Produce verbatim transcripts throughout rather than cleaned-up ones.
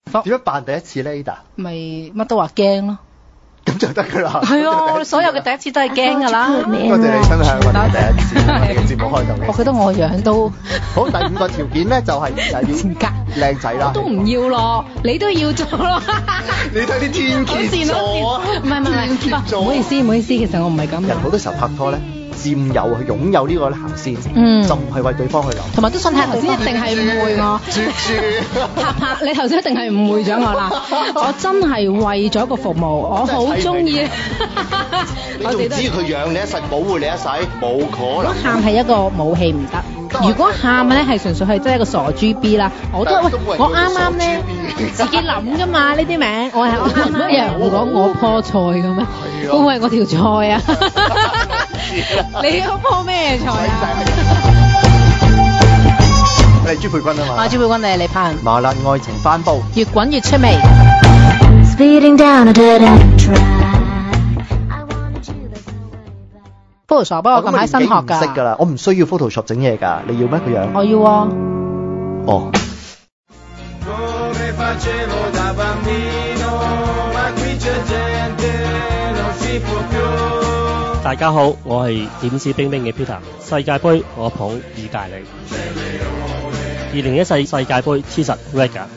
點樣辦第一次咧 Ada？ 咪乜都話驚咯。 咁就得㗎啦。 係啊，我哋所有嘅第一次都係驚㗎啦。 多謝你分享我哋第一次我哋嘅節目開頭嘅。 我覺得我樣都好，第五個條件咧就係就係要靚仔啦。 都唔要咯，你都要做咯。 你睇啲天蠍座啊， 唔係唔係唔好意思唔好意思，其實我唔係咁。 人好多時候拍拖咧，佔有去擁有呢個咧行先， 嗯， 就唔係為對方去諗。 同埋都信係頭先一定係誤會我。拍拍你頭先一定係誤會咗我啦。我真係為咗個服務，我好中意。 你仲知佢養你一世，保護你一世，冇可能。 喊係一個武器唔得。如果喊咧係純粹係真係一個傻豬 B 啦，我都喂我啱啱咧自己諗㗎嘛呢啲名，我係我啱啱有人會講我棵菜嘅咩？會唔會係我條菜啊？你嗰棵咩菜啊？ 你係朱佩君啊嘛？ 我係朱佩君，你係李柏恒。 麻辣愛情翻煲， 越滾越出味。Photoshop 不過我近排新學㗎。 識㗎啦，我唔需要 Photoshop 整嘢㗎，你要咩個樣？ 我要啊。 哦。 大家好，我係點指兵兵嘅 Peter。世界盃我捧意大利。二零一四世界盃黐實 red 㗎。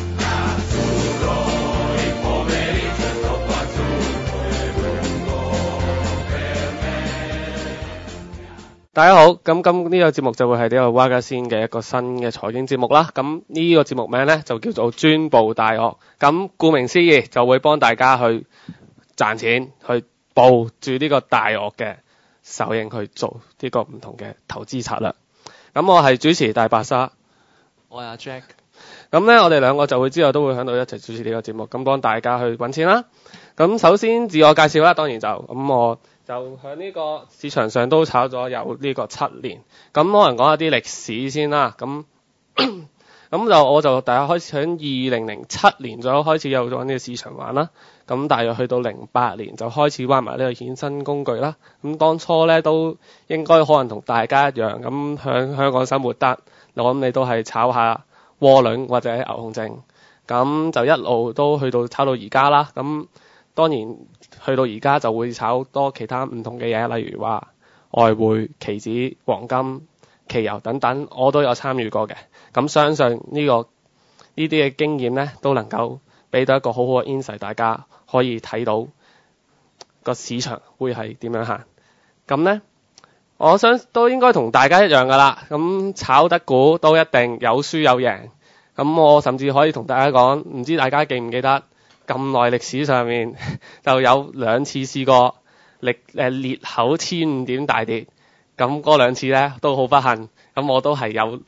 大家好，咁今呢個節目就會係呢個蛙家先嘅一個新嘅財經節目啦。咁呢個節目名呢，就叫做專報大鱷。咁顧名思義就會幫大家去賺錢，去報住呢個大鱷嘅手影去做呢個唔同嘅投資策略。咁我係主持大白鯊， 我係阿 Jack。 咁呢，我哋兩個就會之後都會喺度一齊主持呢個節目，咁幫大家去揾錢啦。咁首先自我介紹啦，當然就咁我。就喺呢個市場上都炒咗有呢個七年，咁可能講下啲歷史先啦。咁咁就我就大家開始喺二零零七年左右開始有咗呢個市場玩啦。咁大約去到零八年就開始玩埋呢個衍生工具啦。咁當初咧都應該可能同大家一樣，咁喺香港生活得，我諗你都係炒下窩輪或者牛熊證，咁就一路都去到炒到而家啦。咁當然去到而家就會炒多其他唔同嘅嘢，例如話外匯、期指、黃金、期油等等，我都有參與過嘅。咁相信呢、這個呢啲嘅經驗呢，都能夠俾到一個好好嘅 insight，大家可以睇到個市場會係點樣行。咁呢，我想都應該同大家一樣噶啦。咁炒得股都一定有輸有贏。咁我甚至可以同大家講，唔知大家記唔記得？咁耐歷史上面就有兩次試過力誒裂口千五點大跌，咁嗰兩次咧都好不幸，咁我都係有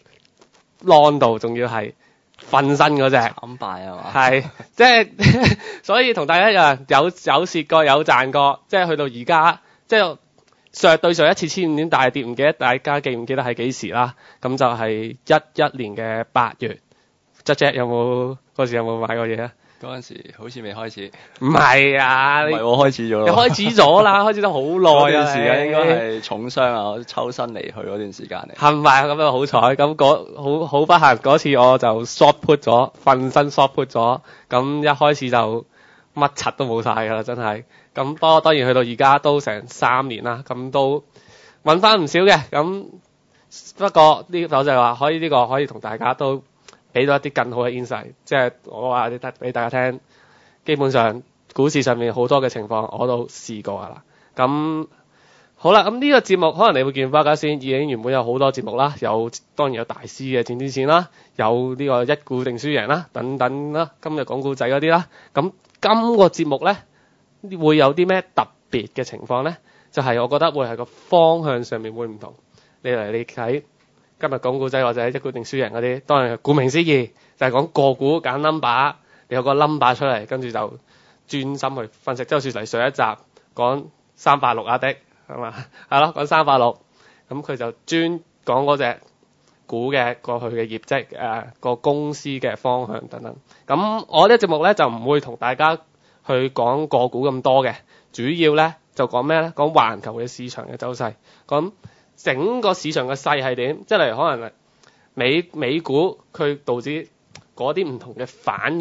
long 到，仲要係瞓身嗰隻慘敗係嘛？ 係即係所以同大家一樣有有蝕過有賺過，即係去到而家即係上對上一次千五點大跌，唔記得大家記唔記得係幾時啦？咁就係一一年嘅八月。Jack Jack 有冇嗰時有冇買過嘢啊？ 嗰陣時好似未開始， 唔係啊， 唔係我開始咗咯， 你開始咗啦，開始咗好耐啊， 嗰段時間應該係重傷啊，我抽身離去嗰段時間嚟。 係咪啊？咁樣好彩，咁嗰好好不幸嗰次我就 short put 咗，瞓身 short put 咗，咁一開始就乜柒都冇晒㗎啦，真係。咁不過當然去到而家都成三年啦，咁都揾翻唔少嘅。咁不過呢個就係話可以呢個可以同大家都俾到一啲更好嘅 insight， 即係我話你得俾大家聽，基本上股市上面好多嘅情況我都試過㗎啦。咁好啦，咁呢個節目可能你會見花家先，已經原本有好多節目啦，有當然有大師嘅錢天線啦，有呢個一股定輸贏啦，等等啦，今日講故仔嗰啲啦。咁今個節目咧會有啲咩特別嘅情況咧？就係、是、我覺得會係個方向上面會唔同。你嚟你睇。今日講股仔或者一股定輸贏嗰啲，當然顧名思義就係、是、講個股揀 number， 你有個 number 出嚟，跟住就專心去分析。即係好似嚟上一集講三八六啊的，係嘛？係咯，講三八六，咁佢就專講嗰隻股嘅過去嘅業績，誒、呃、個公司嘅方向等等。咁我呢個節目咧就唔會同大家去講個股咁多嘅，主要咧就講咩咧？講環球嘅市場嘅走勢，咁。整個市場嘅勢係點？即係例如可能美美股佢導致嗰啲唔同嘅反應，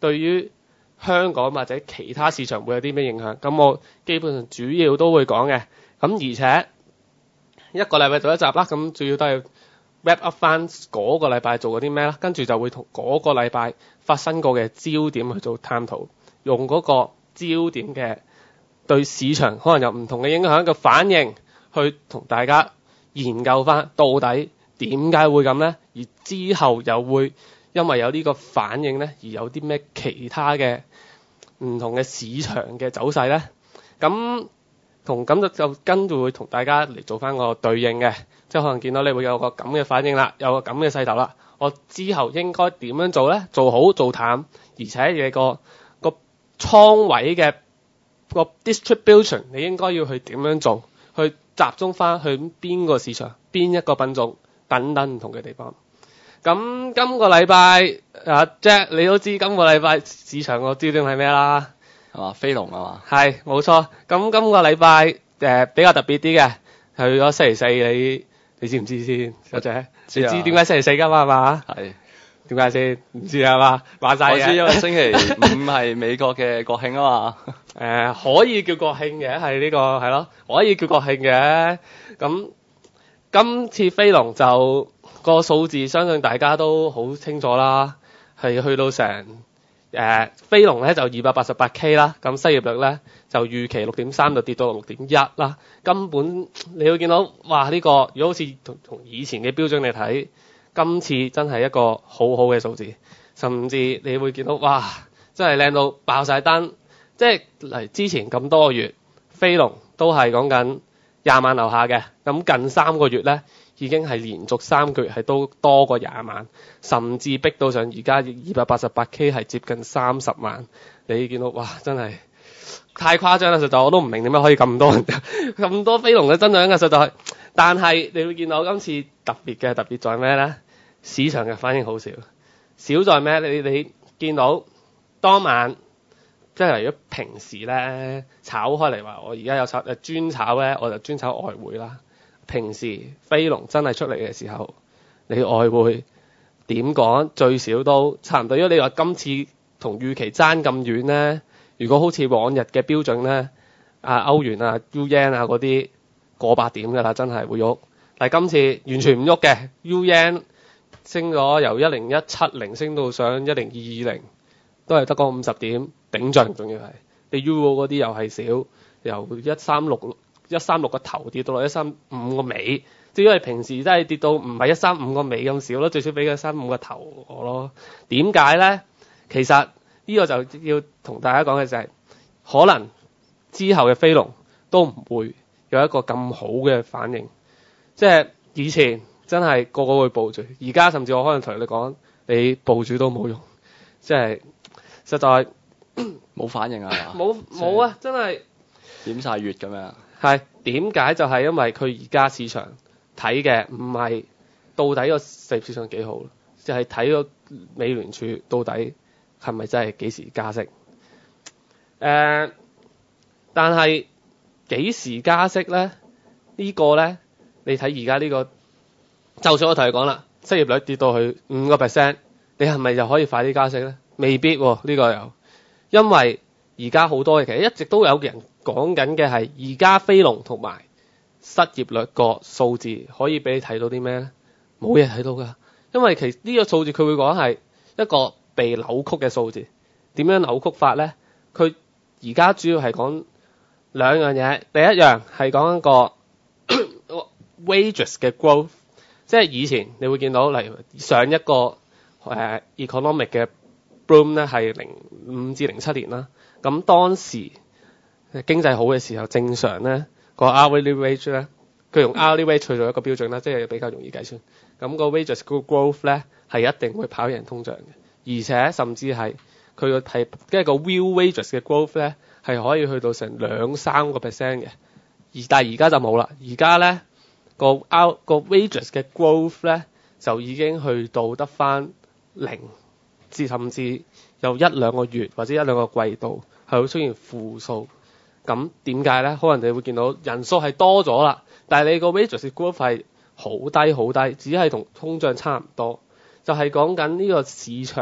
對於香港或者其他市場會有啲咩影響？咁我基本上主要都會講嘅。咁而且一個禮拜做一集啦，咁主要都係 wrap up 翻嗰個禮拜做過啲咩啦，跟住就會同嗰個禮拜發生過嘅焦點去做探討，用嗰個焦點嘅對市場可能有唔同嘅影響嘅反應，去同大家研究翻到底點解會咁呢？而之後又會因為有呢個反應呢，而有啲咩其他嘅唔同嘅市場嘅走勢呢？咁同咁就就跟住會同大家嚟做翻個對應嘅，即係可能見到你會有個咁嘅反應啦，有個咁嘅勢頭啦。我之後應該點樣做呢？做好做淡，而且你個個倉位嘅個 distribution 你應該要去點樣做？去集中翻去邊個市場、邊一個品種等等唔同嘅地方。咁今個禮拜啊 Jack 你都知今個禮拜市場個焦點係咩啦？ 係嘛？飛龍啊嘛？ 係冇錯。咁今個禮拜誒比較特別啲嘅，去咗星期四，你你知唔知先？小姐，你知點解星期四㗎嘛？係嘛？ 係。 點解先？唔知係嘛？話晒嘅。 我知因為星期五係美國嘅國慶啊嘛。 誒、呃、可以叫國慶嘅，係呢、這個係咯，可以叫國慶嘅。咁今次飛龍就個數字，相信大家都好清楚啦，係去到成誒、呃、飛龍咧就二百八十八 K 啦，咁失業率咧就預期六點三就跌到六點一啦。根本你會見到，哇！呢、這個如果好似同同以前嘅標準嚟睇，今次真係一個好好嘅數字，甚至你會見到，哇！真係靚到爆晒燈。即係嚟之前咁多個月，飛龍都係講緊廿萬樓下嘅，咁近三個月咧已經係連續三個月係都多過廿萬，甚至逼到上而家二百八十八 K 係接近三十萬。你見到哇，真係太誇張啦！實在我都唔明點解可以咁多人咁多飛龍嘅增長嘅實在。但係你會見到今次特別嘅特別在咩咧？市場嘅反應好少，少在咩？你你見到當晚。即係如果平時咧炒開嚟話，我而家有炒誒專炒咧，我就專炒外匯啦。平時飛龍真係出嚟嘅時候，你外匯點講最少都差唔多。如果你話今次同預期爭咁遠咧，如果好似往日嘅標準咧，啊歐元啊 U Yen 啊嗰啲過百點㗎啦，真係會喐。但係今次完全唔喐嘅 U Yen 升咗由一零一七零升到上一零二二零，都係得個五十點。頂漲，仲要係你 U 嗰啲又係少，由一三六一三六個頭跌到落一三五個尾，即係因為平時真係跌到唔係一三五個尾咁少咯，最少俾個一三五個頭我咯。點解咧？其實呢個就要同大家講嘅就係、是，可能之後嘅飛龍都唔會有一個咁好嘅反應。即係以前真係個個會抱住，而家甚至我可能同你講，你抱住都冇用，即係實在。 冇反應啊！ 冇冇啊！真係點晒月咁樣。 係點解？就係因為佢而家市場睇嘅唔係到底個就業市場幾好，就係睇個美聯儲到底係咪真係幾時加息。誒、呃，但係幾時加息咧？呢個、呢個咧，你睇而家呢個，就算我同你講啦，失業率跌到去五個 percent， 你係咪就可以快啲加息咧？未必喎、啊，呢、呢個又。因為而家好多嘅其實一直都有人講緊嘅係而家飛龍同埋失業率個數字可以俾你睇到啲咩咧？冇嘢睇到㗎，因為其實呢個數字佢會講係一個被扭曲嘅數字。點樣扭曲法咧？佢而家主要係講兩樣嘢。第一樣係講一個 wages 嘅 growth， 即係以前你會見到例如上一個誒、uh, economic 嘅。boom 咧係零五至零七年啦，咁當時經濟好嘅時候，正常咧個 hourly wage 咧，佢用 hourly wage 去做一個標準啦，即係比較容易計算。咁個 wages growth 咧係一定會跑贏通脹嘅，而且甚至係佢個係即係個 real wages 嘅 growth 咧係可以去到成兩三個 percent 嘅。而但係而家就冇啦，而家咧個 out 個 wages 嘅 growth 咧就已經去到得翻零。甚至有一兩個月或者一兩個季度係會出現負數，咁點解咧？可能你會見到人數係多咗啦，但係你個 wages growth 係好低好低，只係同通脹差唔多，就係講緊呢個市場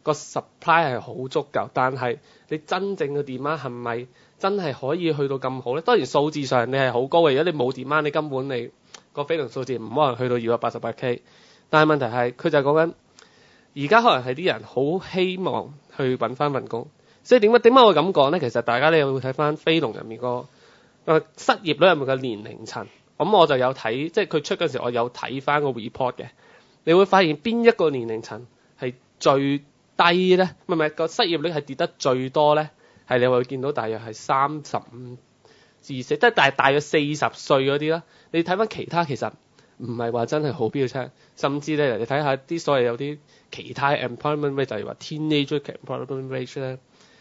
個 supply 係好足夠，但係你真正嘅 demand 係咪真係可以去到咁好咧？當然數字上你係好高嘅，如果你冇 demand，你根本你個飛龍數字唔可能去到二百八十八 K。但係問題係佢就係講緊而家可能係啲人好希望去揾翻份工，所以點解點解我會咁講咧？其實大家你會睇翻飛龍入面個誒失業率入面嘅年齡層，咁我就有睇，即係佢出嗰時我有睇翻個 report 嘅，你會發現邊一個年齡層係最低咧？唔係唔係個失業率係跌得最多咧？係你會見到大約係三十五至四，即係大大約四十歲嗰啲啦。你睇翻其他其實唔係話真係好標青，甚至咧你睇下啲所謂有啲其他 employment rate，例如話 teenager employment rate 咧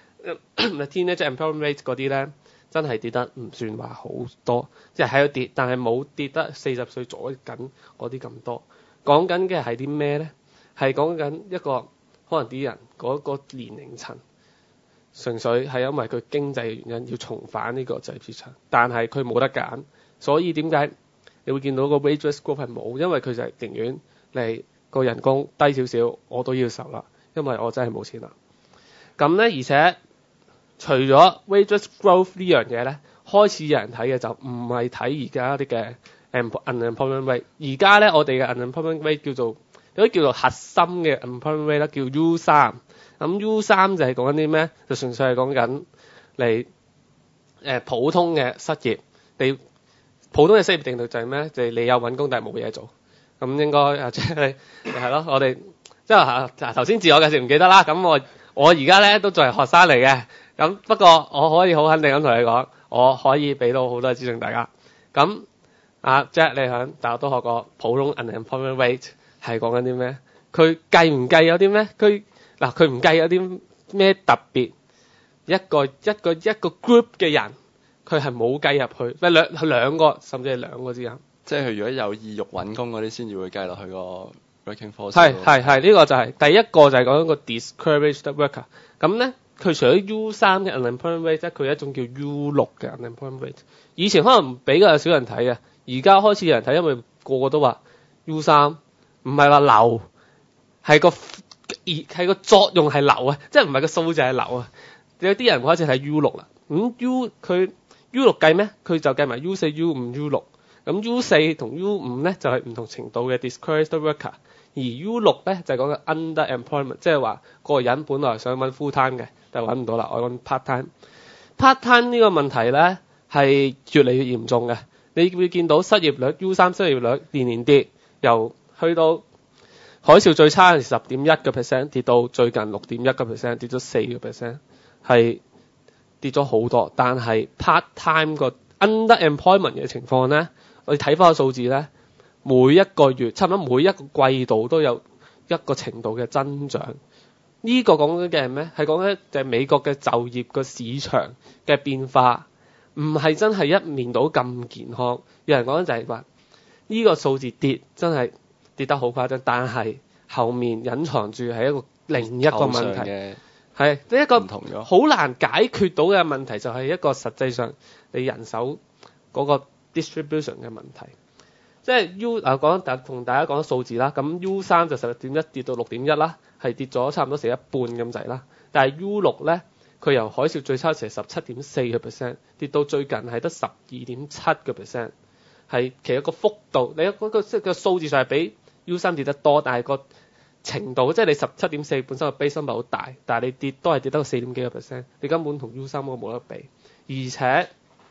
，teenager employment rate 嗰啲咧真係跌得唔算話好多，即係喺度跌，但係冇跌得四十歲左緊嗰啲咁多。講緊嘅係啲咩咧？係講緊一個可能啲人嗰個年齡層，純粹係因為佢經濟嘅原因要重返呢個就業市場，但係佢冇得揀，所以點解你會見到個 wages growth 係冇？因為佢就係寧願你個人工低少少，我都要受啦，因為我真係冇錢啦。咁咧，而且除咗 wages growth 呢樣嘢咧，開始有人睇嘅就唔係睇而家啲嘅 unemployment rate。而家咧，我哋嘅 unemployment rate 叫做有啲叫做核心嘅 unemployment rate 啦，叫 U 三。咁 U 三就係講緊啲咩？就純粹係講緊你誒普通嘅失業。你普通嘅失業定律就係咩？就係、是、你有揾工但係冇嘢做。咁應該啊，即係係咯，我哋即係嚇頭先自我介紹唔記得啦。咁我我而家咧都仲係學生嚟嘅。咁不過我可以好肯定咁同你講，我可以俾到好多資訊大家。咁啊 Jack 你響大學都學過普通 unemployment rate 係講緊啲咩？佢計唔計有啲咩？佢嗱佢唔計有啲咩特別？一個一個一個 group 嘅人，佢係冇計入去，唔係兩兩個，甚至係兩個之間。 即係佢如果有意欲揾工嗰啲，先至會計落去個 working force。 係係係，呢個就係、是、第一個就係講一個 discouraged worker。咁咧，佢除咗 U 三嘅 unemployment rate， 即係佢一種叫 U 六嘅 unemployment rate。以前可能比較有少人睇嘅，而家開始有人睇，因為個個都話 U 三唔係話流，係個係個作用係流啊，即係唔係個數字係流啊。有啲人開始睇 U 六啦。咁 U 佢 U 六計咩？佢就計埋 U 四、U 五、U 六。咁 U 四同 U 五咧就係、是、唔同程度嘅 discouraged worker，而 U 六咧就係、是、講緊 underemployment， 即係話個人本來想揾 full time 嘅，但係揾唔到啦，我揾 part time。part time 呢個問題咧係越嚟越嚴重嘅，你會見到失業率 U 三失業率年年跌，由去到海嘯最差嘅十點一個 percent 跌到最近六點一個 percent， 跌咗四個 percent， 係跌咗好多。但係 part time 個 underemployment 嘅情況咧，我哋睇翻個數字咧，每一個月差唔多每一個季度都有一個程度嘅增長。呢、這個講緊嘅係咩？係講緊就係美國嘅就業個市場嘅變化，唔係真係一面倒咁健康。有人講緊就係話呢個數字跌真係跌得好誇張，但係後面隱藏住係一個另一個問題，係呢一個好難解決到嘅問題，就係一個實際上你人手嗰個 distribution 嘅問題。即係 U 啊講同大家講數字啦，咁 U 三就十點一跌到六點一啦，係跌咗差唔多成一半咁滯啦。但係 U 六咧，佢由海嘯最差時係十七點四個 percent， 跌到最近係得十二點七個 percent， 係其實個幅度你嗰個即係個數字上係比 U 三跌得多，但係個程度即係你十七點四本身個 base number 好大，但係你跌都係跌得個四點幾個 percent， 你根本同 U 三嗰個冇得比，而且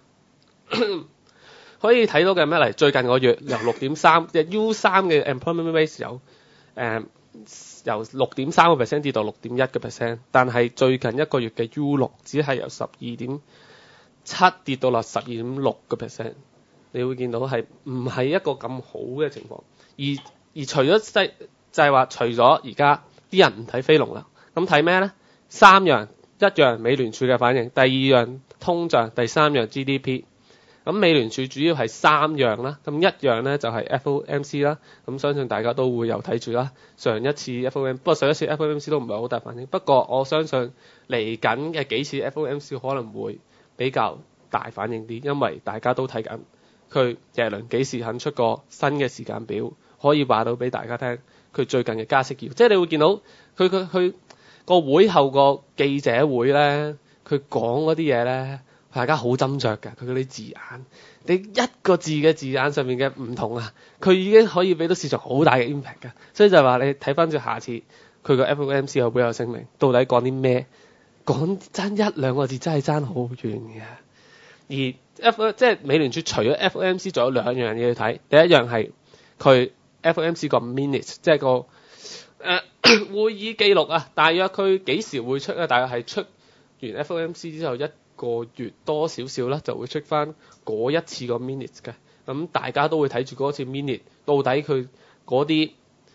可以睇到嘅咩嚟？最近個月由六點三，即係 U 三嘅 employment rate 由誒、呃、由六點三個 percent 跌到六點一個 percent， 但係最近一個月嘅 U 六只係由十二點七跌到落十二點六個 percent， 你會見到係唔係一個咁好嘅情況？而而除咗即就係話，除咗而家啲人唔睇飛龍啦，咁睇咩咧？三樣，一樣美聯儲嘅反應，第二樣通脹，第三樣 G D P。咁美聯儲主要係三樣啦，咁一樣咧就係 F O M C 啦，咁相信大家都會有睇住啦。上一次 F O M C， 不過上一次 F O M C 都唔係好大反應，不過我相信嚟緊嘅幾次 F O M C 可能會比較大反應啲，因為大家都睇緊佢耶倫幾時肯出個新嘅時間表，可以話到俾大家聽佢最近嘅加息要，即係你會見到佢佢佢個會後個記者會咧，佢講嗰啲嘢咧，大家好斟酌㗎。佢嗰啲字眼，你一個字嘅字眼上面嘅唔同啊，佢已經可以俾到市場好大嘅 impact 㗎。所以就係話你睇翻住下次佢個 F O M C 有會有聲明，到底講啲咩？講爭一兩個字真係爭好遠嘅。而 F 即係美聯儲除咗 F O M C， 仲有兩樣嘢去睇。第一樣係佢 F O M C 個 minutes， 即係個誒、呃、會議記錄啊。大約佢幾時會出咧？大約係出完 F O M C 之後一個月多少少啦，就會出翻嗰一次個 minutes 嘅。咁大家都會睇住嗰次 minute， 到底佢嗰啲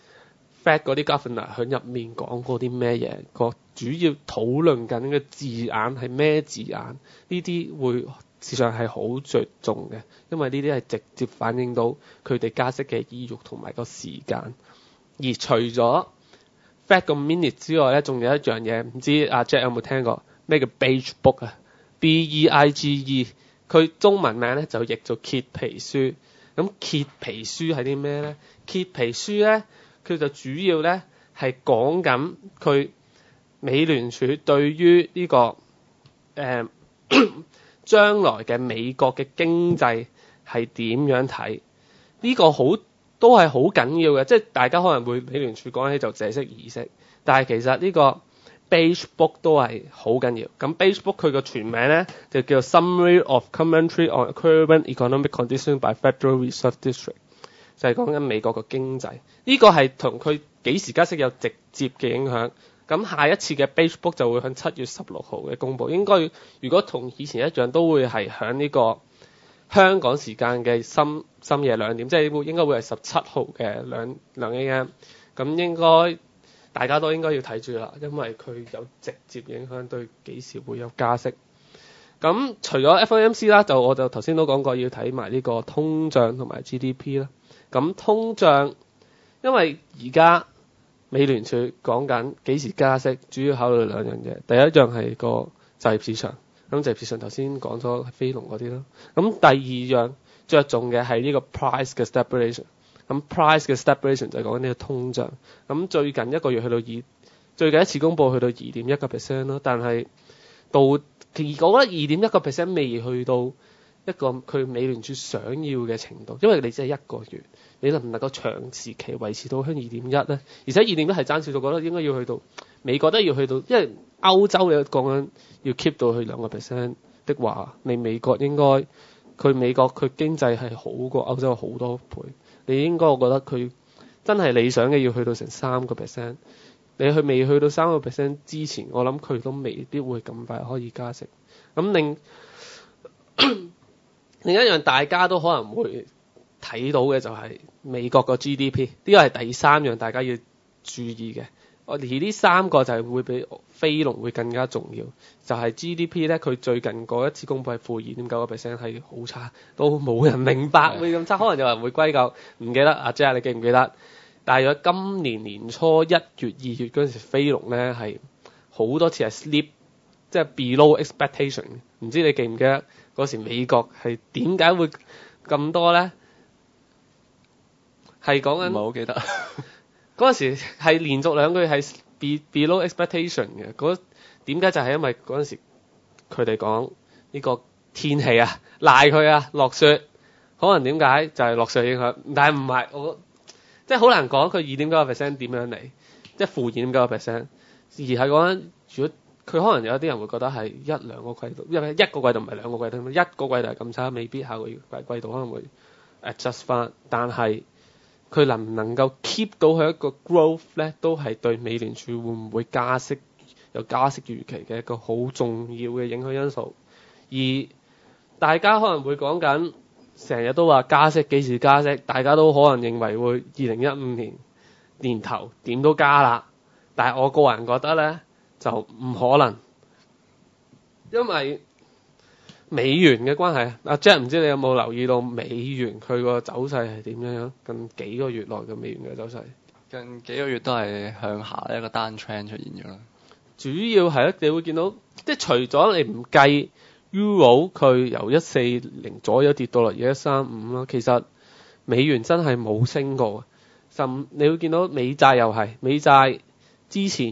Fed 嗰啲 governor 喺入面講過啲咩嘢，個主要討論緊嘅字眼係咩字眼？呢啲會事實上係好着重嘅，因為呢啲係直接反映到佢哋加息嘅意欲同埋個時間。而除咗 Fed 個 minute 之外咧，仲有一樣嘢，唔知阿 Jack 有冇聽過咩叫 Beige Book 啊 ？B E I G E， 佢中文名咧就譯做揭皮書。咁揭皮書係啲咩咧？揭皮書咧，佢就主要咧係講緊佢美聯儲對於呢、這個誒。呃將來嘅美國嘅經濟係點樣睇？呢、這個好都係好緊要嘅，即係大家可能會美聯儲講起就借息議息，但係其實呢個 Beige Book 都係好緊要。咁 Beige Book 佢個全名咧就叫 Summary of Commentary on Current Economic Conditions by Federal Reserve District， 就係講緊美國嘅經濟。呢、這個係同佢幾時加息有直接嘅影響。咁下一次嘅 Beige Book 就會喺七月十六號嘅公佈，應該如果同以前一樣，都會係喺呢個香港時間嘅深深夜兩點，即係會應該會係十七號嘅兩兩 A M。咁應該大家都應該要睇住啦，因為佢有直接影響對幾時會有加息。咁除咗 F O M C 啦，就我就頭先都講過要睇埋呢個通脹同埋 G D P 啦。咁通脹，因為而家美聯儲講緊幾時加息，主要考慮兩樣嘢。第一樣係個就業市場，咁就業市場頭先講咗係非農嗰啲啦。咁第二樣着重嘅係呢個 price 嘅 stabilization。咁 price 嘅 stabilization 就係講緊呢個通脹。咁最近一個月去到二，最近一次公佈去到二點一個 percent 咯。但係到而我覺得二點一個 percent 未去到一個佢美聯儲想要嘅程度，因為你只係一個月。你能唔能夠長時期維持到喺二點一咧？而且二點一係爭少咗，覺得應該要去到美國都要去到，因為歐洲你講緊要 keep 到去兩個 percent 的話，你美國應該佢美國佢經濟係好過歐洲好多倍。你應該我覺得佢真係理想嘅要去到成三個 percent。你去未去到三個 percent 之前，我諗佢都未必會咁快可以加息。咁另另一樣大家都可能會睇到嘅就係美國個 G D P， 呢個係第三樣大家要注意嘅。而呢三個就係會比非農會更加重要。就係、是、G D P 咧，佢最近嗰一次公佈係負二點九個 percent， 係好差，都冇人明白會咁差。可能有人會歸咎，唔記得阿 Jack 你記唔記得？但係如果今年年初一月、二月嗰陣時，非農咧係好多次係 slip，即係 below expectation。唔知你記唔記得嗰時美國係點解會咁多咧？係講緊唔係好記得嗰陣時係連續兩個月係 be below expectation 嘅。嗰點解就係因為嗰陣時佢哋講呢個天氣啊，賴佢啊落雪，可能點解就係落雪影響，但係唔係我即係好難講佢二點九個 percent 點樣嚟，即係負二點九個 percent， 而係講緊如果佢可能有啲人會覺得係一兩個季度，因為一個季度唔係兩個季度，一個季度係咁差，未必下個月季度可能會 adjust 翻，但係佢能唔能夠 keep 到佢一個 growth 咧，都係對美聯儲會唔會加息有加息預期嘅一個好重要嘅影響因素。而大家可能會講緊成日都話加息幾時加息，大家都可能認為會二零一五年年頭點都加啦。但係我個人覺得咧就唔可能，因為美元嘅關係。阿 Jack 唔知你有冇留意到美元佢個走勢係點樣？近幾個月內嘅美元嘅走勢， 近幾個月都係向下一個單 trend 出現咗啦。 主要係咧，你會見到即係除咗你唔計 Euro 佢由一四零左右跌到落而家一三五啦，其實美元真係冇升過。甚你會見到美債又係美債之前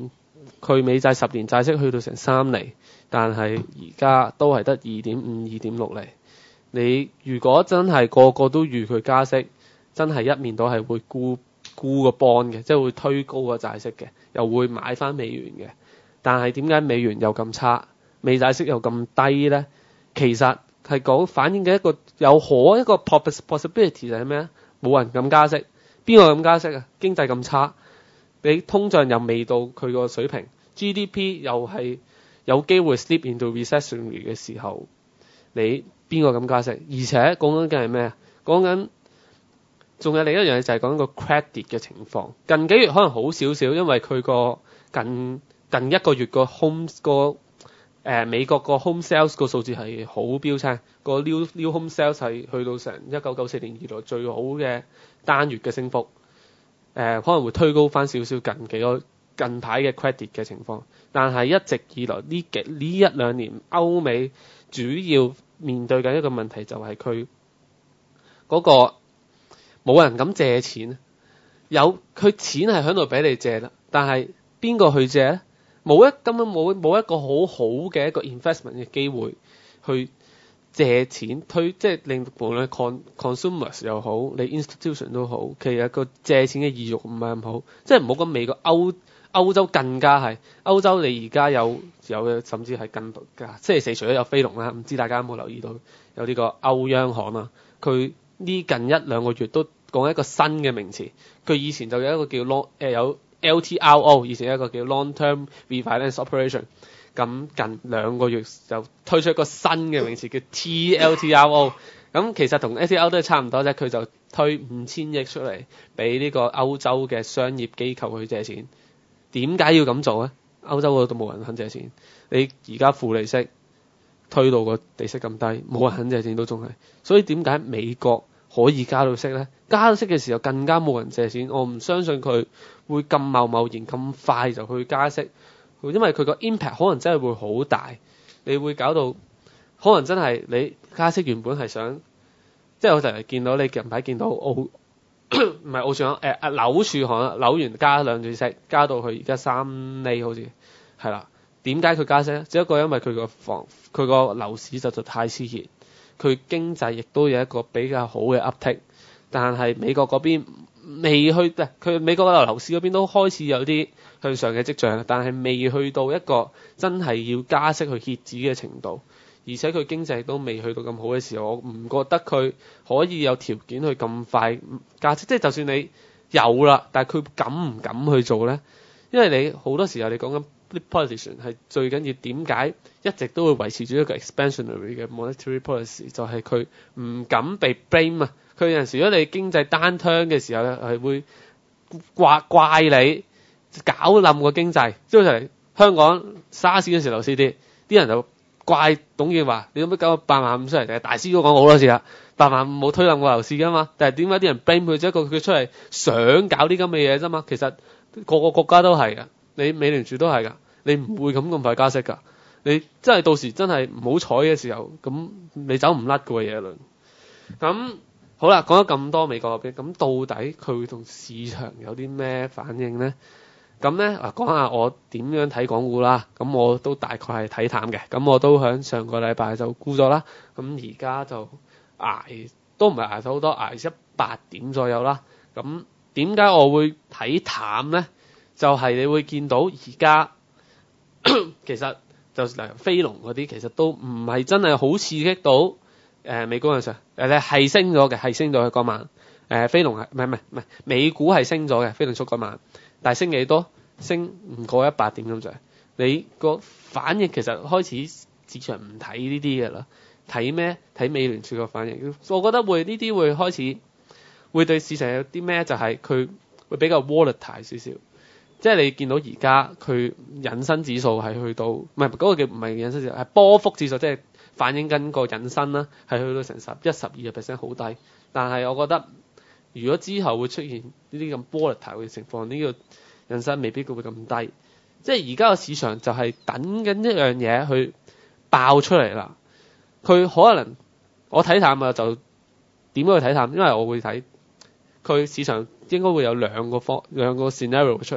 佢美債十年債息去到成三厘，但係而家都係得二點五、二點六厘。你如果真係個個都預佢加息，真係一面倒係會沽沽個 bond 嘅，即係會推高個債息嘅，又會買翻美元嘅。但係點解美元又咁差，美債息又咁低呢？其實係講反映嘅一個有可一個 possibility 就係咩啊？冇人咁加息，邊個咁加息啊？經濟咁差，你通脹又未到佢個水平 ，G D P 又係有機會 slip into recessionary 嘅時候，你邊個咁加息？而且講緊嘅係咩啊？講緊仲有另一樣嘢就係講緊個 credit 嘅情況。近幾月可能好少少，因為佢個近近一個月個 home 個誒美國個 home sales 個數字係好飆升，個 new new home sales 係去到成一九九四年以來最好嘅單月嘅升幅。誒、呃、可能會推高翻少少近幾個近排嘅 credit 嘅情況，但係一直以來呢幾呢一兩年歐美主要面對緊一個問題就係佢嗰個冇人敢借錢，有佢錢係喺度俾你借啦，但係邊個去借咧？冇一根本冇冇一個好好嘅一個 investment 嘅機會去借錢推，即係令無論 con consumers 又好，你 institution 都好，其實個借錢嘅意欲唔係咁好，即係唔好講美國歐歐洲更加係歐洲，你而家有有甚至係更加，即係四除咗有飛龍啦，唔知大家有冇留意到有呢個歐央行啦，佢呢近一兩個月都講一個新嘅名詞，佢以前就有一個叫 long 誒、呃、有 L T R O， 以前一個叫 long term refinance operation， 咁近兩個月就推出一個新嘅名詞叫 T L T R O， 咁其實同 L T R O 都係差唔多啫，佢就推五千億出嚟俾呢個歐洲嘅商業機構去借錢。點解要咁做咧？歐洲嗰度都冇人肯借錢，你而家負利息推到個利息咁低，冇人肯借錢都仲係，所以點解美國可以加到息咧？加到息嘅時候更加冇人借錢，我唔相信佢會咁貿貿然咁快就去加息，因為佢個 impact 可能真係會好大，你會搞到可能真係你加息原本係想，即係我就係見到你近排見到澳。唔係澳儲行，誒啊紐儲行啦，紐完加兩次息，加到去而家三厘好似係啦。點解佢加息咧？只不過因為佢個房佢個樓市實在太熾熱，佢經濟亦都有一個比較好嘅 uptick，但係美國嗰邊未去，佢美國嘅樓市嗰邊都開始有啲向上嘅跡象，但係未去到一個真係要加息去遏止嘅程度。而且佢經濟都未去到咁好嘅時候，我唔覺得佢可以有條件去咁快加息。即係就算你有啦，但係佢敢唔敢去做咧？因為你好多時候你講緊啲 politician 係最緊要點解一直都會維持住一個 expansionary 嘅 monetary policy，就係佢唔敢被 blame 啊！佢有陣時如果你經濟單 turn 嘅時候咧，係會怪怪你搞冧個經濟。即係香港沙士嗰時樓市跌，啲人就怪董建華，你做乜搞個八萬五出嚟？就係大師都講過好多次啦，八萬五冇推冧過樓市噶嘛。但係點解啲人 blame 佢？只一個佢出嚟想搞啲咁嘅嘢啫嘛。其實個個國家都係噶，你美聯儲都係噶，你唔會咁咁快加息噶。你真係到時真係唔好彩嘅時候，咁你走唔甩嘅嘢論。咁好啦，講咗咁多美國嗰邊，咁到底佢會同市場有啲咩反應咧？咁咧啊，講下我點樣睇港股啦。咁我都大概係睇淡嘅。咁我都喺上個禮拜就沽咗啦。咁而家就捱都唔係捱咗好多，捱一百點左右啦。咁點解我會睇淡咧？就係、是、你會見到而家其實就例如飛龍嗰啲，其實都唔係真係好刺激到誒、呃、美股嘅上誒咧係升咗嘅，係升咗嗰晚。誒、呃、飛龍係唔係唔係唔係美股係升咗嘅，飛龍速嗰晚。但係升幾多？升唔過一百點咁滯。你個反應其實開始市場唔睇呢啲嘅啦，睇咩？睇美聯儲個反應。我覺得會呢啲會開始會對市場有啲咩？就係、是、佢會比較 volatile 少少。即係你見到而家佢引申指數係去到，唔係嗰個叫唔係引申指數，係波幅指數，即係反映緊個引申啦，係去到成十一、十二個 percent 好低。但係我覺得，如果之後會出現呢啲咁 volatile 嘅情況，呢、這個引申未必會咁低。即係而家個市場就係等緊一樣嘢去爆出嚟啦。佢可能我睇淡啊，就點解去睇淡？因為我會睇佢市場應該會有兩個方兩個 scenario 出嚟。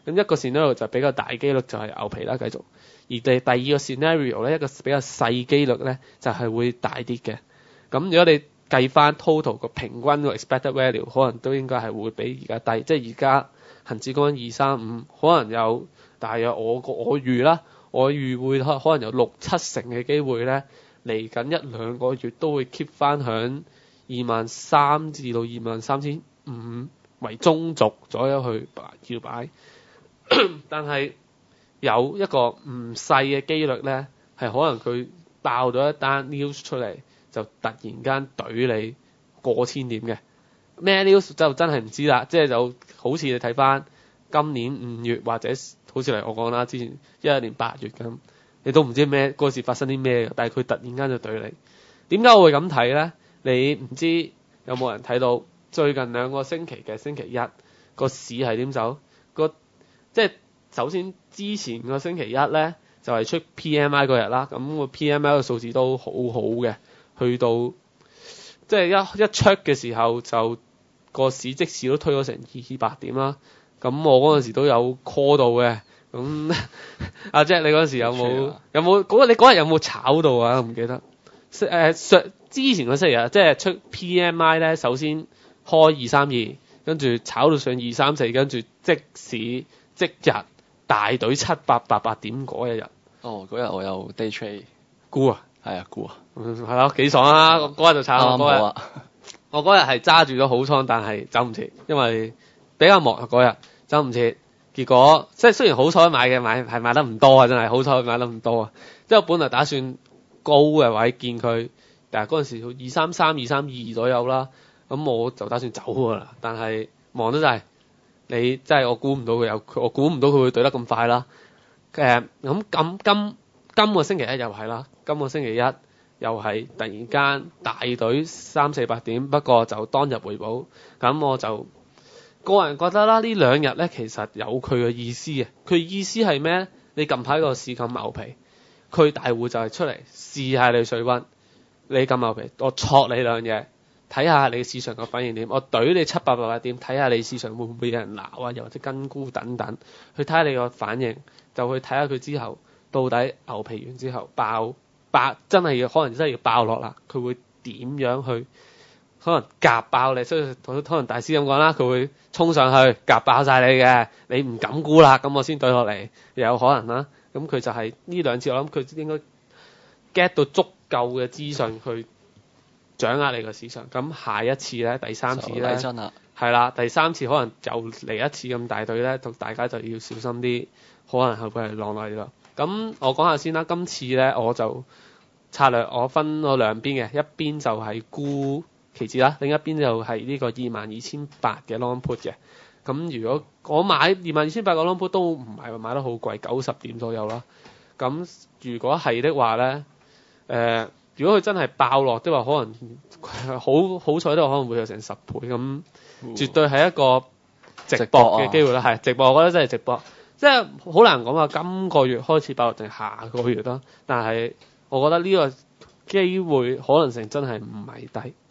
咁一個 scenario 就比較大機率就係牛皮啦，繼續。而第第二個 scenario 咧，一個比較細機率咧，就係、是、會大啲嘅。咁如果你計翻 total 個平均個 expected value，可能都應該係會比而家低。即係而家恆指講緊二三五，可能有大約我個我預啦，我預會可可能有六七成嘅機會咧，嚟緊一兩個月都會 keep 翻響二萬三至到二萬三千五為中軸左右去搖擺。但係有一個唔細嘅機率咧，係可能佢爆咗一單 news 出嚟，就突然間懟你過千點嘅。咩 news 就真係唔知啦，即係就好似你睇翻今年五月或者好似嚟我講啦，之前一一年八月咁，你都唔知咩嗰時發生啲咩嘅，但係佢突然間就懟你。點解我會咁睇咧？你唔知有冇人睇到最近兩個星期嘅星期一個市係點走？個即係首先之前個星期一咧就係、是、出 P M I 嗰日啦，咁個 P M I 個數字都好好嘅，去到即係一一出嘅時候就個市即時都推咗成二百點啦。咁我嗰陣時都有 call 到嘅。咁阿 Jack 你嗰陣時有冇有冇嗰你嗰日有冇炒到啊？唔記得。誒上之前個星期日即係出 P M I 咧，首先開二三二，跟住炒到上二三四，跟住即市即日大隊七百八百點嗰一日。 哦，嗰日我有 day trade 沽啊， 係啊沽啊， 係咯幾爽啊！嗰日就炒嗰日，我嗰日係揸住咗好倉，但係走唔切，因為比較忙嗰日走唔切。結果即係雖然好彩買嘅買係買得唔多啊，真係好彩買得唔多啊。即係我本來打算高嘅位見佢，但係嗰陣時二三三、二三二左右啦，咁我就打算走㗎啦。但係望得就係你真係我估唔到佢有，我估唔到佢會對得咁快啦。誒咁咁今今個星期一又係啦，今個星期一又係突然間大隊三四百點，不過就當日回補，咁我就個人覺得啦，呢兩日咧其實有佢嘅意思嘅。佢意思係咩咧？你近排個市冚牛皮，佢大戶就係出嚟試下你水溫，你撳牛皮，我戳你兩嘢，睇下你市場個反應點，我懟你七百八百點，睇下你市場會唔會有人鬧啊，又或者跟沽等等，去睇下你個反應，就去睇下佢之後到底牛皮完之後爆爆真係要可能真係要爆落啦，佢會點樣去可能夾爆你，所以可能大師咁講啦，佢會衝上去夾爆晒你嘅，你唔敢沽啦，咁我先懟落嚟，又有可能啦。咁佢就係呢兩次，我諗佢應該 get 到足夠嘅資訊去掌握你個市場。咁下一次咧，第三次咧，係啦，第三次可能就嚟一次咁大隊咧，就大家就要小心啲，可能係會係浪嚟咯。咁我講下先啦，今次咧我就策略我分咗兩邊嘅，一邊就係沽期指啦，另一邊就係呢個二萬二千八嘅 long put 嘅。咁如果我買二萬二千八個 long put 都唔係話買得好貴，九十點左右啦。咁如果係的話咧，誒、呃，如果佢真係爆落的話，可能好好彩都可能會有成十倍咁，絕對係一個直博嘅機會啦。係直博，我覺得真係直博，即係好難講話今個月開始爆落定下個月啦。但係我覺得呢個機會可能性真係唔係低。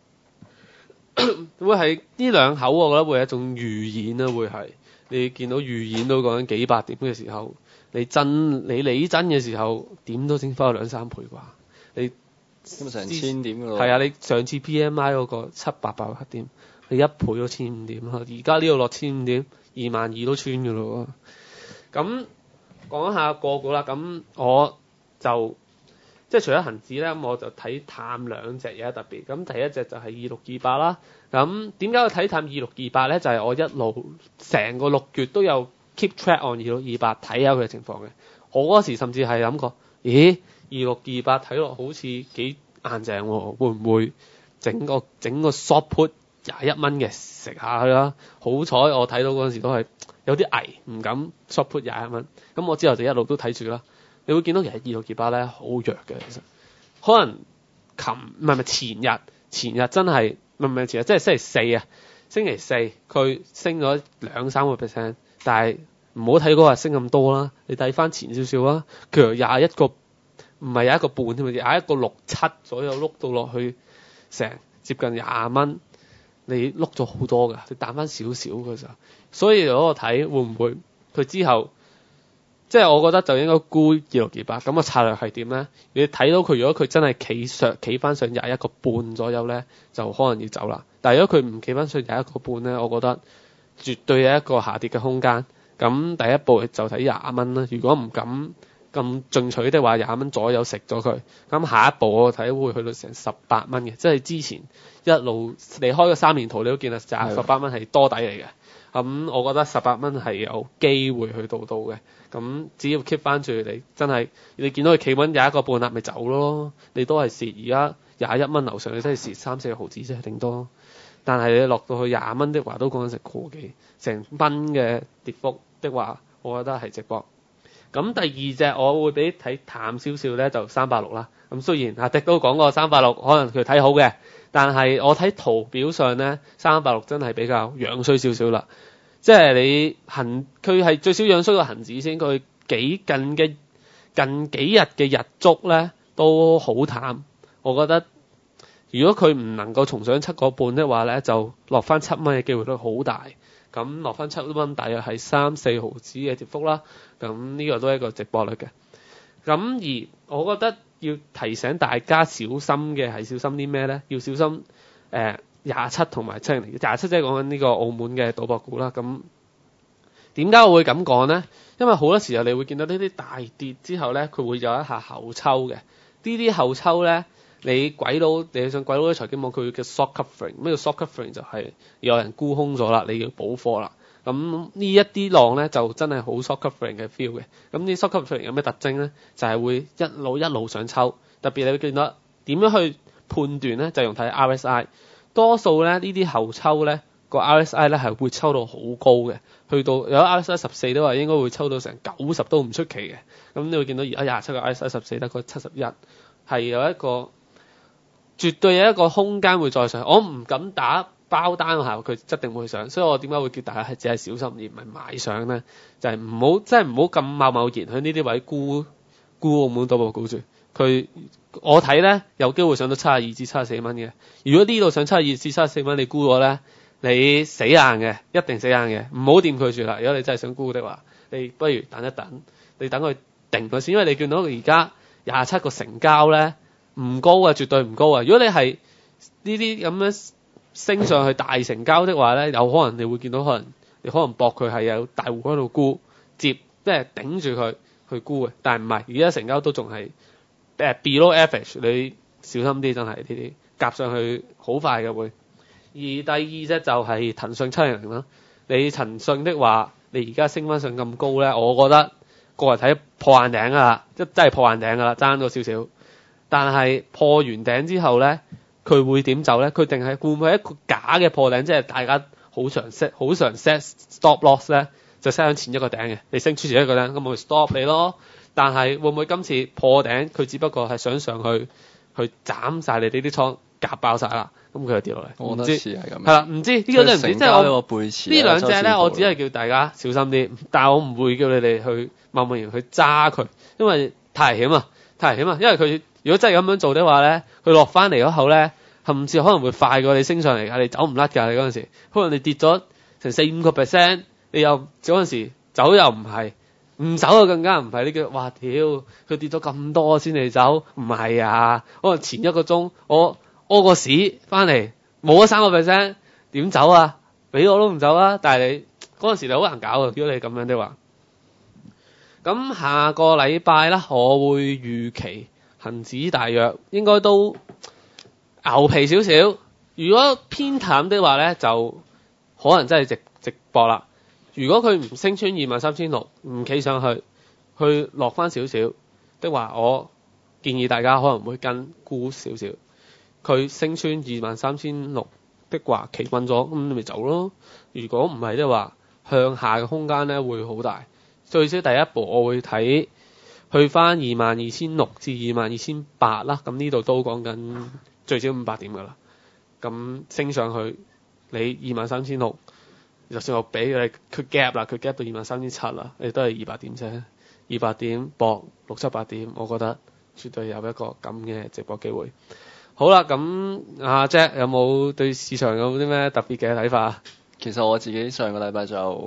會係呢兩口，我覺得會係一種預演啦，會係你見到預演都講緊幾百點嘅時候，你真你理真嘅時候，點都升翻兩三倍啩？你咁成千點㗎咯。係啊，你上次 P M I 嗰個七百八百點，你一倍都千五點啦。而家呢度落千五點，二萬二都穿㗎咯。咁講下個股啦，咁我就。即係除咗恒指咧，咁我就睇淡兩隻嘢特別。咁第一隻就係二六二八啦。咁點解我睇淡二六二八咧？就係、是、我一路成個六月都有 keep track on 二六二八，睇下佢嘅情況嘅。我嗰時甚至係諗過，咦，二六二八睇落好似幾硬淨喎，會唔會整個整個 short put 廿一蚊嘅食下去啦？好彩我睇到嗰陣時都係有啲危，唔敢 short put 廿一蚊。咁我之後就一路都睇住啦。你會見到其實二六二八咧好弱嘅，其實可能琴唔係咪前日前日真係唔係唔係前日，即係星期四啊，星期四佢升咗兩三個 percent， 但係唔好睇嗰日升咁多啦，你睇翻前少少啦，佢由廿一個唔係廿一個半添啊，廿一個六七左右碌到落去成接近廿蚊，你碌咗好多㗎，你彈翻少少嘅時候，所以如果我睇會唔會佢佢之後。即係我覺得就應該沽二六二八，咁個策略係點咧？你睇到佢如果佢真係企上企翻上廿一個半左右咧，就可能要走啦。但係如果佢唔企翻上廿一個半咧，我覺得絕對有一個下跌嘅空間。咁第一步就睇廿蚊啦。如果唔敢咁進取的話，廿蚊左右食咗佢。咁下一步我睇會去到成十八蚊嘅，即係之前一路你開個三年圖，你都見到就十八蚊係多底嚟嘅。咁、嗯、我覺得十八蚊係有機會去到到嘅。咁只要 keep 翻住你真係你見到佢企穩廿一個半啦，咪走咯。你都係蝕，而家廿一蚊樓上你真係蝕三四毫子啫，頂多。但係你落到去廿蚊的話，都講緊成個幾成蚊嘅跌幅的話，我覺得係值博。咁第二隻我會俾睇淡少少咧，就三百六啦。咁雖然阿迪都講過三百六可能佢睇好嘅，但係我睇圖表上咧，三百六真係比較樣衰少少啦。即係你恒佢係最少樣衰個恒指先，佢幾近嘅近幾日嘅日足咧都好淡。我覺得如果佢唔能夠重上七個半的話咧，就落翻七蚊嘅機會都好大。咁落翻七蚊大約係三四毫子嘅跌幅啦。咁呢個都係一個值博率嘅。咁而我覺得要提醒大家小心嘅係小心啲咩咧？要小心誒廿七同埋七零零。廿七即係講緊呢個澳門嘅賭博股啦。咁點解我會咁講咧？因為好多時候你會見到呢啲大跌之後咧，佢會有一下後抽嘅。呢啲後抽咧，你鬼佬你上鬼佬啲財經網，佢叫 short covering。咩叫 short covering？就係有人沽空咗啦，你要補貨啦。咁呢一啲浪咧就真係好 short covering 嘅 feel 嘅。咁呢 short covering 有咩特徵咧？就係、是、會一路一路上抽。特別你會見到點樣去判斷咧？就用睇 R S I。多數咧呢啲後抽咧個 R S I 咧係會抽到好高嘅，去到有 R S I 十四都話應該會抽到成九十都唔出奇嘅。咁你會見到而家廿七個 R S I 十四得個七十一，係有一個絕對有一個空間會再上。我唔敢打包單下佢一定會上，所以我點解會叫大家係只係小心而唔係買上咧？就係唔好即係唔好咁貿貿然喺呢啲位沽沽澳門賭博股住。佢我睇咧有機會上到七十二至七十四蚊嘅。如果呢度上七十二至七十四蚊，你沽咗咧，你死硬嘅，一定死硬嘅，唔好掂佢住啦。如果你真係想沽的話，你不如等一等，你等佢定佢先，因為你見到而家廿七個成交咧唔高啊，絕對唔高啊。如果你係呢啲咁樣升上去大成交的話咧，有可能你會見到可能你可能搏佢係有大戶喺度沽接，即係頂住佢去沽嘅，但係唔係，而家成交都仲係誒 below average， 你小心啲真係呢啲夾上去好快嘅會。而第二隻就係騰訊七零零啦。你騰訊的話，你而家升翻上咁高咧，我覺得個人睇破眼頂㗎啦，即真係破眼頂㗎啦，爭咗少少。但係破完頂之後咧，佢會點走咧？佢定係會唔會一個假嘅破頂？即係大家好常 set 好常 set stop loss 咧，就 set 喺前一個頂嘅。你升出前一個頂，咁我咪 stop 你咯。但係會唔會今次破頂？佢只不過係想上去去斬晒你呢啲倉，夾爆晒啦。咁佢就跌落嚟。我覺得似係咁。係啦，唔知呢、呢個真係唔知。即係我呢兩隻咧，我只係叫大家小心啲，但係我唔會叫你哋去貿貿然去揸佢，因為太危險啊，太危險啊！因為佢如果真係咁樣做的話咧，佢落翻嚟嗰後咧，甚至可能會快過你升上嚟㗎，你走唔甩㗎。你嗰陣時，可能你跌咗成四五個 percent，你又嗰陣時走又唔係，唔走就更加唔係。你叫哇屌，佢跌咗咁多先嚟走，唔係啊？可能前一個鐘我屙個屎翻嚟冇咗三個 percent， 點走啊？俾我都唔走啊！但係你嗰陣時你好難搞啊！如果你咁樣的話，咁下個禮拜啦，我會預期恒指大約應該都牛皮少少。如果偏淡的話咧，就可能真係直直播啦。如果佢唔升穿二萬三千六，唔企上去，去落翻少少的話，我建議大家可能會跟沽少少。佢升穿二萬三千六的話，企穩咗，咁你咪走咯。如果唔係的話，向下嘅空間咧會好大。最少第一步我會睇去翻二萬二千六至二萬二千八啦。咁呢度都講緊最少五百點噶啦。咁升上去，你二萬三千六，就算我俾你佢 gap 啦，佢 gap 到二萬三千七啦，你都係二百點啫。二百點博六七百點，我覺得絕對有一個咁嘅直播機會。好啦，咁阿 Jack 有冇對市場有啲咩特別嘅睇法？ 其實我自己上個禮拜就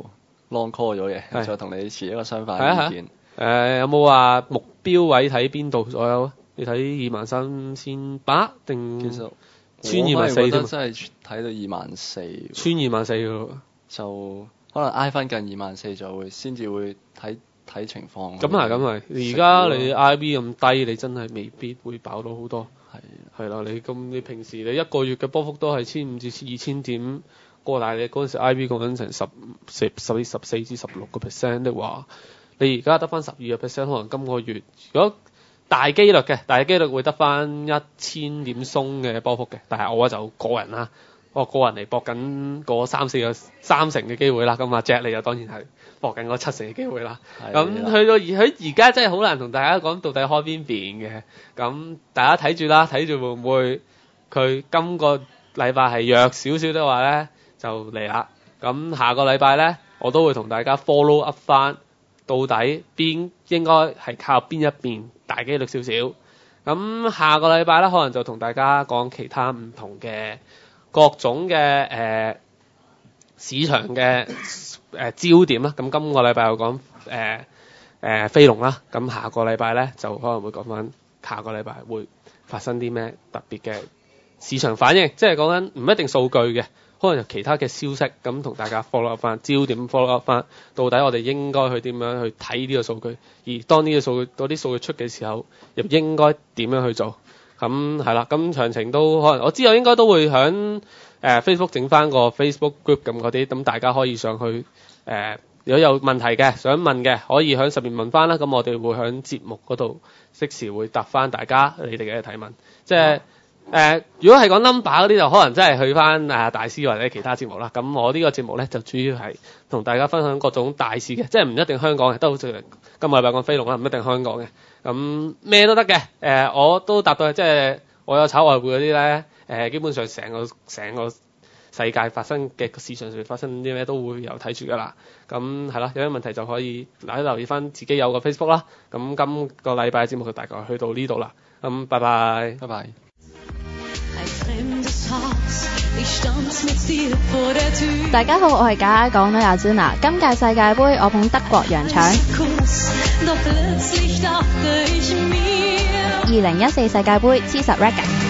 long call 咗嘅， 係再同你持一個相反係啊意見。 誒、呃、有冇話目標位睇邊度左右啊？你睇二萬三千八定其實穿二萬四添？ 我覺得真係睇到二萬四， 穿二萬四㗎咯。 就可能挨翻近二萬四就會先至會睇睇情況。 咁啊，咁啊，而家你 I B 咁低，你真係未必會爆到好多。 係係啦，你咁你平時你一個月嘅波幅都係千五至二千點過，但係你嗰陣時 I B 講緊成十十十十四至十六個 percent，你話你而家得翻十二個 percent，可能今個月如果大機率嘅，大機率會得翻一千點鬆嘅波幅嘅，但係我就個人啦，我個人嚟搏緊嗰三四個三成嘅機會啦，咁阿 Jack 你就當然係搏緊嗰七成嘅機會啦。咁去到而佢而家真係好難同大家講到底開邊邊嘅，咁大家睇住啦，睇住會唔會佢今個禮拜係弱少少的話咧，就嚟啦。咁下個禮拜咧，我都會同大家 follow up 翻，到底邊應該係靠邊一邊大機率少少。咁下個禮拜咧，可能就同大家講其他唔同嘅各種嘅誒、呃、市場嘅誒、呃、焦點啦。咁今個禮拜又講誒誒飛龍啦。咁下個禮拜咧就可能會講翻下個禮拜會發生啲咩特別嘅市場反應，即係講緊唔一定數據嘅，可能有其他嘅消息，咁同大家 follow up 翻焦點 follow up 翻，到底我哋應該去點樣去睇呢個數據，而當呢個數據嗰啲數據出嘅時候，又應該點樣去做？咁係啦，咁詳情都可能我知道應該都會響誒、呃、Facebook 整翻個 Facebook group 咁嗰啲，咁大家可以上去誒、呃，如果有問題嘅想問嘅，可以響上面問翻啦。咁我哋會響節目嗰度適時會答翻大家你哋嘅提問，即係。誒、呃，如果係講 number 嗰啲，就可能真係去翻誒、啊、大師或者其他節目啦。咁我呢個節目咧，就主要係同大家分享各種大事嘅，即係唔一定香港嘅，都好似今日禮拜講飛龍啦，唔一定香港嘅。咁咩都得嘅。誒、呃，我都答到，即係我有炒外匯嗰啲咧，誒、呃，基本上成個成個世界發生嘅市場上面發生啲咩都會有睇住噶啦。咁係啦，有咩問題就可以嗱留意翻自己有個 Facebook 啦。咁今個禮拜嘅節目就大概去到呢度啦。咁拜拜， 拜拜。 大家好，我係假港女阿 Zuna。今屆世界盃我捧德國洋腸。二零一四世界盃黐實 Ragga。